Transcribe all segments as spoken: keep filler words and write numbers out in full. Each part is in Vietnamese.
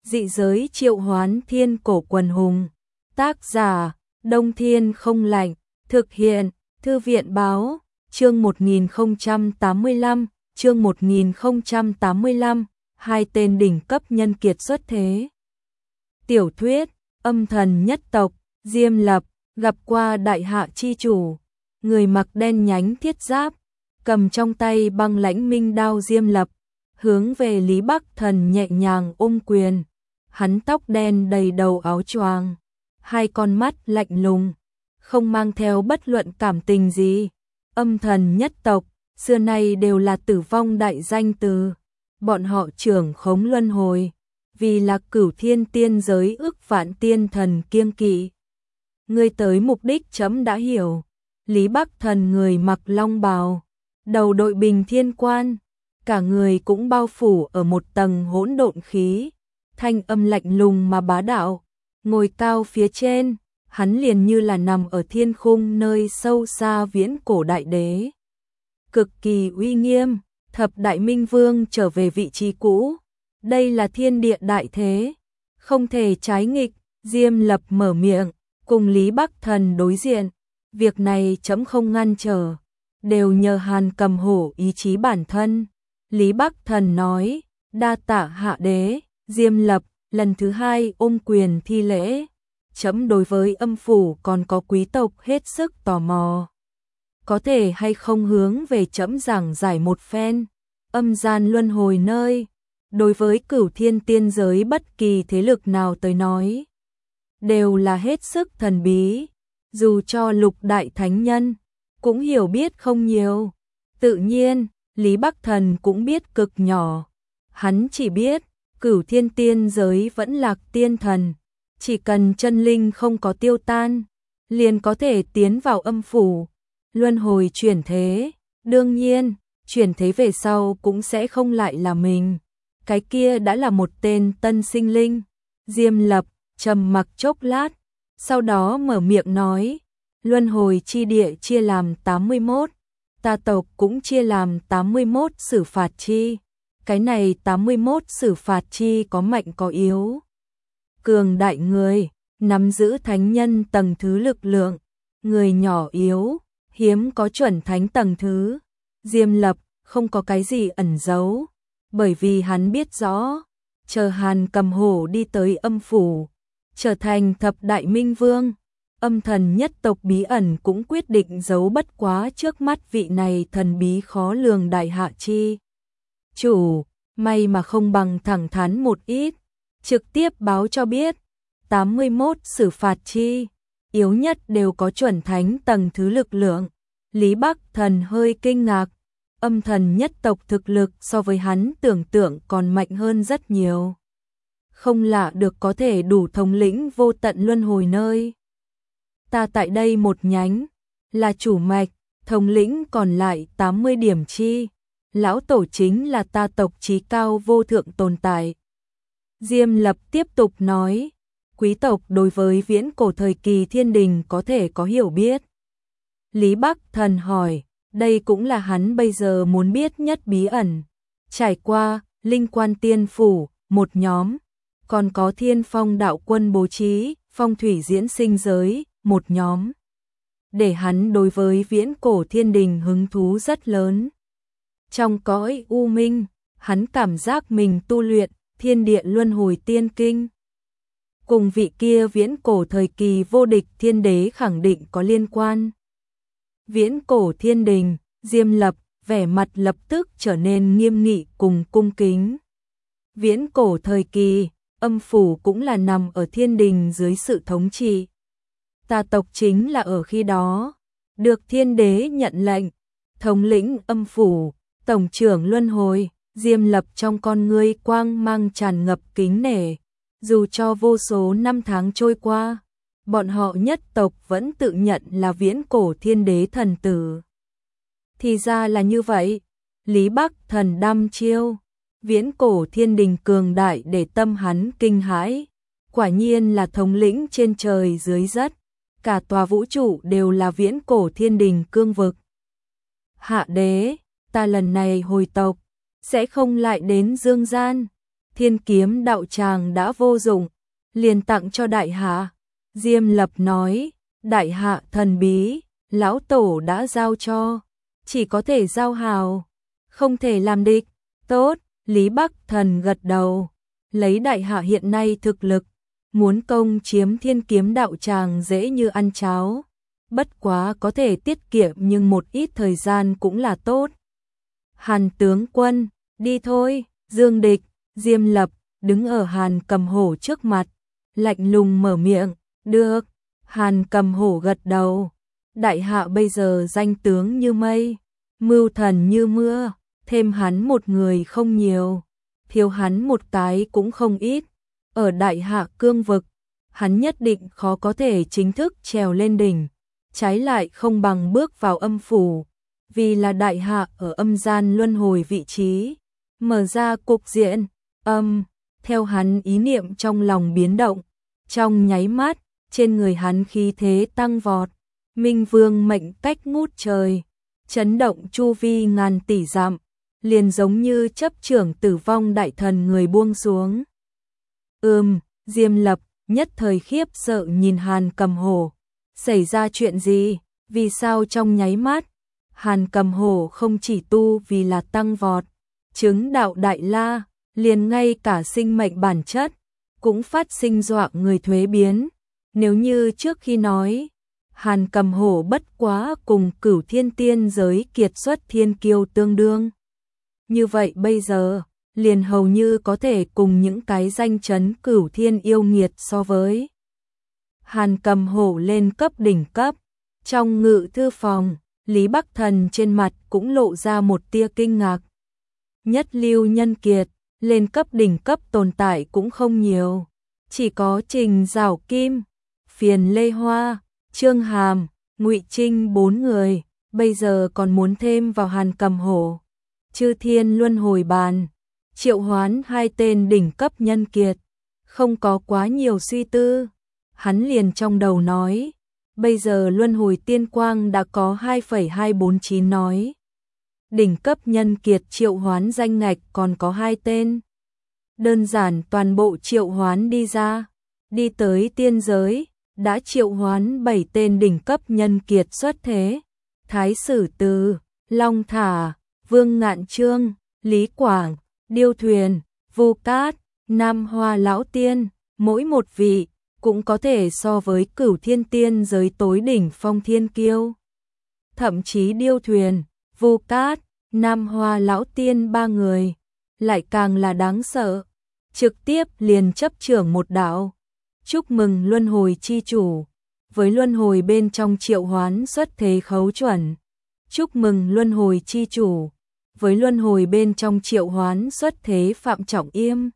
dị giới triệu hoán thiên cổ quần hùng. Tác giả, Đông Thiên Không Lạnh, thực hiện, Thư viện Báo, chương một nghìn không trăm tám mươi lăm, chương một nghìn không trăm tám mươi lăm, hai tên đỉnh cấp nhân kiệt xuất thế. Tiểu thuyết, âm thần nhất tộc, Diêm Lập, gặp qua đại hạ chi chủ, người mặc đen nhánh thiết giáp, cầm trong tay băng lãnh minh đao. Diêm Lập hướng về Lý Bắc Thần nhẹ nhàng ôm quyền, hắn tóc đen đầy đầu áo choàng, hai con mắt lạnh lùng, không mang theo bất luận cảm tình gì. Âm thần nhất tộc, xưa nay đều là tử vong đại danh từ, bọn họ trưởng khống luân hồi, vì là cửu thiên tiên giới ước vạn tiên thần kiêng kỵ. Ngươi tới mục đích chấm đã hiểu. Lý Bắc Thần người mặc long bào, đầu đội bình thiên quan, cả người cũng bao phủ ở một tầng hỗn độn khí, thanh âm lạnh lùng mà bá đạo, ngồi cao phía trên, hắn liền như là nằm ở thiên khung nơi sâu xa viễn cổ đại đế. Cực kỳ uy nghiêm, thập đại minh vương trở về vị trí cũ, đây là thiên địa đại thế, không thể trái nghịch. Diêm Lập mở miệng, cùng Lý Bắc Thần đối diện, việc này chấm không ngăn trở, đều nhờ Hàn Cầm Hổ ý chí bản thân. Lý Bắc Thần nói, đa tạ hạ đế. Diêm Lập lần thứ hai ôm quyền thi lễ, chấm đối với âm phủ còn có quý tộc hết sức tò mò, có thể hay không hướng về chấm giảng giải một phen. Âm gian luân hồi nơi, đối với cửu thiên tiên giới bất kỳ thế lực nào tới nói, đều là hết sức thần bí, dù cho lục đại thánh nhân cũng hiểu biết không nhiều. Tự nhiên, Lý Bắc Thần cũng biết cực nhỏ, hắn chỉ biết cửu thiên tiên giới vẫn lạc tiên thần, chỉ cần chân linh không có tiêu tan, liền có thể tiến vào âm phủ, luân hồi chuyển thế. Đương nhiên, chuyển thế về sau cũng sẽ không lại là mình, cái kia đã là một tên tân sinh linh. Diêm Lập trầm mặc chốc lát, sau đó mở miệng nói, luân hồi chi địa chia làm tám mươi mốt, ta tộc cũng chia làm tám mươi mốt xử phạt chi. Cái này tám mươi mốt xử phạt chi có mạnh có yếu, cường đại người nắm giữ thánh nhân tầng thứ lực lượng, người nhỏ yếu hiếm có chuẩn thánh tầng thứ. Diêm Lập không có cái gì ẩn giấu, bởi vì hắn biết rõ, chờ Hàn Cầm Hổ đi tới âm phủ, trở thành thập đại minh vương, âm thần nhất tộc bí ẩn cũng quyết định giấu bất quá trước mắt vị này thần bí khó lường đại hạ chi chủ. May mà không bằng thẳng thắn một ít, trực tiếp báo cho biết, tám mươi mốt xử phạt chi, yếu nhất đều có chuẩn thánh tầng thứ lực lượng. Lý Bắc Thần hơi kinh ngạc, âm thần nhất tộc thực lực so với hắn tưởng tượng còn mạnh hơn rất nhiều, không lạ được có thể đủ thống lĩnh vô tận luân hồi nơi. Ta tại đây một nhánh, là chủ mạch, thống lĩnh còn lại tám mươi điểm chi, lão tổ chính là ta tộc chí cao vô thượng tồn tại. Diêm Lập tiếp tục nói, quý tộc đối với viễn cổ thời kỳ thiên đình có thể có hiểu biết. Lý Bắc Thần hỏi, đây cũng là hắn bây giờ muốn biết nhất bí ẩn. Trải qua Linh Quan Tiên Phủ một nhóm, còn có Thiên Phong Đạo Quân bố trí phong thủy diễn sinh giới một nhóm, để hắn đối với viễn cổ thiên đình hứng thú rất lớn. Trong cõi u minh, hắn cảm giác mình tu luyện thiên địa luân hồi tiên kinh, cùng vị kia viễn cổ thời kỳ vô địch thiên đế khẳng định có liên quan. Viễn cổ thiên đình, Diêm Lập vẻ mặt lập tức trở nên nghiêm nghị cùng cung kính. Viễn cổ thời kỳ, âm phủ cũng là nằm ở thiên đình dưới sự thống trị. Ta tộc chính là ở khi đó, được thiên đế nhận lệnh, thống lĩnh âm phủ, tổng trưởng luân hồi. Diêm Lập trong con ngươi quang mang tràn ngập kính nể, dù cho vô số năm tháng trôi qua, bọn họ nhất tộc vẫn tự nhận là viễn cổ thiên đế thần tử. Thì ra là như vậy. Lý Bắc Thần đăm chiêu, viễn cổ thiên đình cường đại để tâm hắn kinh hãi, quả nhiên là thống lĩnh trên trời dưới đất, cả tòa vũ trụ đều là viễn cổ thiên đình cương vực. Hạ đế, ta lần này hồi tộc, sẽ không lại đến dương gian. Thiên kiếm đạo tràng đã vô dụng, liền tặng cho đại hạ. Diêm Lập nói, đại hạ thần bí, lão tổ đã giao cho, chỉ có thể giao hảo, không thể làm địch. Tốt, Lý Bắc Thần gật đầu, lấy đại hạ hiện nay thực lực, muốn công chiếm thiên kiếm đạo tràng dễ như ăn cháo. Bất quá có thể tiết kiệm nhưng một ít thời gian cũng là tốt. Hàn tướng quân, đi thôi. Dương Địch, Diêm Lập, đứng ở Hàn Cầm Hổ trước mặt, lạnh lùng mở miệng, được. Hàn Cầm Hổ gật đầu, đại hạ bây giờ danh tướng như mây, mưu thần như mưa, thêm hắn một người không nhiều, thiếu hắn một cái cũng không ít. Ở đại hạ cương vực, hắn nhất định khó có thể chính thức trèo lên đỉnh, trái lại không bằng bước vào âm phủ, vì là đại hạ ở âm gian luân hồi vị trí, mở ra cục diện, âm, theo hắn ý niệm trong lòng biến động, trong nháy mắt, trên người hắn khí thế tăng vọt, Minh Vương mệnh cách ngút trời, chấn động chu vi ngàn tỷ dặm, liền giống như chấp trưởng tử vong đại thần người buông xuống. Ừm, Diêm Lập nhất thời khiếp sợ nhìn Hàn Cầm Hổ, xảy ra chuyện gì, vì sao trong nháy mắt, Hàn Cầm Hổ không chỉ tu vì là tăng vọt, chứng đạo đại la, liền ngay cả sinh mệnh bản chất, cũng phát sinh dọa người thuế biến. Nếu như trước khi nói, Hàn Cầm Hổ bất quá cùng Cửu Thiên Tiên giới kiệt xuất thiên kiêu tương đương. Như vậy bây giờ, liền hầu như có thể cùng những cái danh chấn Cửu Thiên yêu nghiệt so với. Hàn Cầm Hổ lên cấp đỉnh cấp, trong ngự thư phòng, Lý Bắc Thần trên mặt cũng lộ ra một tia kinh ngạc. Nhất lưu nhân kiệt, lên cấp đỉnh cấp tồn tại cũng không nhiều, chỉ có Trình Giảo Kim, Phiền Lê Hoa, Trương Hàm, Ngụy Trinh bốn người, bây giờ còn muốn thêm vào Hàn Cầm Hổ. Chư Thiên Luân Hồi Bàn, triệu hoán hai tên đỉnh cấp nhân kiệt, không có quá nhiều suy tư, hắn liền trong đầu nói, bây giờ Luân Hồi Tiên Quang đã có hai phẩy hai bốn chín nói. Đỉnh cấp nhân kiệt triệu hoán danh ngạch còn có hai tên. Đơn giản toàn bộ triệu hoán đi ra, đi tới tiên giới, đã triệu hoán bảy tên đỉnh cấp nhân kiệt xuất thế. Thái Sử Từ, Long Thả, Vương Ngạn Trương, Lý Quảng, Điêu Thuyền, Vu Cát, Nam Hoa Lão Tiên, mỗi một vị cũng có thể so với Cửu Thiên Tiên giới tối đỉnh phong thiên kiêu. Thậm chí Điêu Thuyền, Vu Cát, Nam Hoa Lão Tiên ba người, lại càng là đáng sợ, trực tiếp liền chấp trưởng một đạo. Chúc mừng Luân Hồi chi chủ, với Luân Hồi bên trong triệu hoán xuất thế khấu chuẩn. Chúc mừng Luân Hồi chi chủ, với Luân Hồi bên trong triệu hoán xuất thế Phạm Trọng Yêm.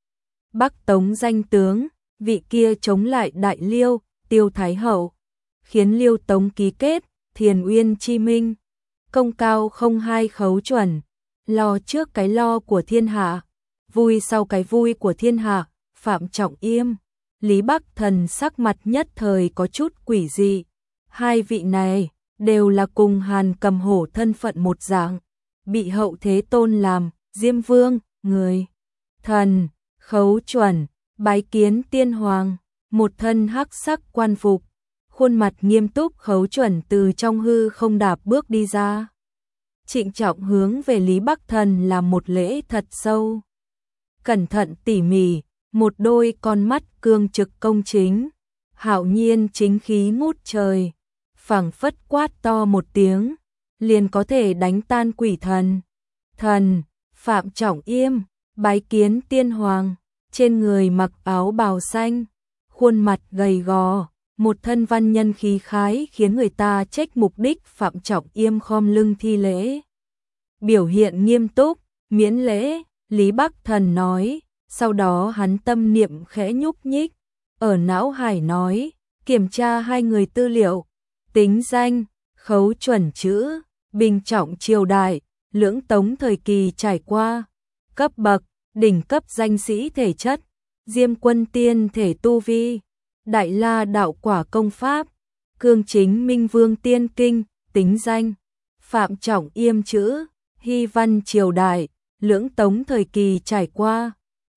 Bắc Tống danh tướng, vị kia chống lại Đại Liêu, Tiêu Thái Hậu, khiến Liêu Tống ký kết Thiền Uyên chi minh, công cao không hai khấu chuẩn, lo trước cái lo của thiên hạ, vui sau cái vui của thiên hạ. Phạm Trọng Yêm, Lý Bắc Thần sắc mặt nhất thời có chút quỷ dị. Hai vị này đều là cùng Hàn Cầm Hổ thân phận một dạng, bị hậu thế tôn làm Diêm Vương, người thần, khấu chuẩn, bái kiến tiên hoàng, một thân hắc sắc quan phục, khuôn mặt nghiêm túc khấu chuẩn từ trong hư không đạp bước đi ra. Trịnh trọng hướng về Lý Bắc Thần làm một lễ thật sâu. Cẩn thận tỉ mỉ, một đôi con mắt cương trực công chính, hạo nhiên chính khí ngút trời, phảng phất quát to một tiếng, liền có thể đánh tan quỷ thần. Thần, Phạm Trọng Yêm, bái kiến tiên hoàng, trên người mặc áo bào xanh, khuôn mặt gầy gò, một thân văn nhân khí khái khiến người ta trách mục đích. Phạm Trọng Yêm khom lưng thi lễ, biểu hiện nghiêm túc, miễn lễ. Lý Bắc Thần nói, sau đó hắn tâm niệm khẽ nhúc nhích, ở não hải nói, kiểm tra hai người tư liệu, tính danh, khấu chuẩn chữ, bình trọng triều đại, lưỡng tống thời kỳ trải qua, cấp bậc, đỉnh cấp danh sĩ thể chất, Diêm Quân Tiên thể tu vi, Đại La đạo quả công pháp, Cương Chính Minh Vương tiên kinh, tính danh, Phạm Trọng Yêm chữ, Hy văn triều đại, lưỡng tống thời kỳ trải qua,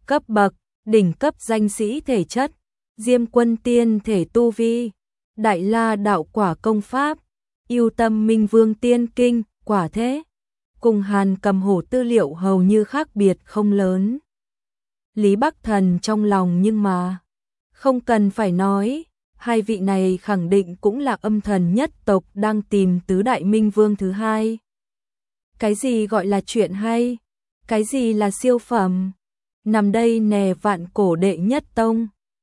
cấp bậc, đỉnh cấp danh sĩ thể chất, Diêm Quân tiên thể tu vi, Đại La đạo quả công pháp, Ưu Tâm Minh Vương tiên kinh, quả thế. Cùng Hàn Cầm Hổ tư liệu hầu như khác biệt không lớn. Lý Bắc Thần trong lòng nhưng mà, không cần phải nói, hai vị này khẳng định cũng là âm thần nhất tộc đang tìm tứ đại minh vương thứ hai. Cái gì gọi là chuyện hay? Cái gì là siêu phẩm? Nằm đây nè vạn cổ đệ nhất tông,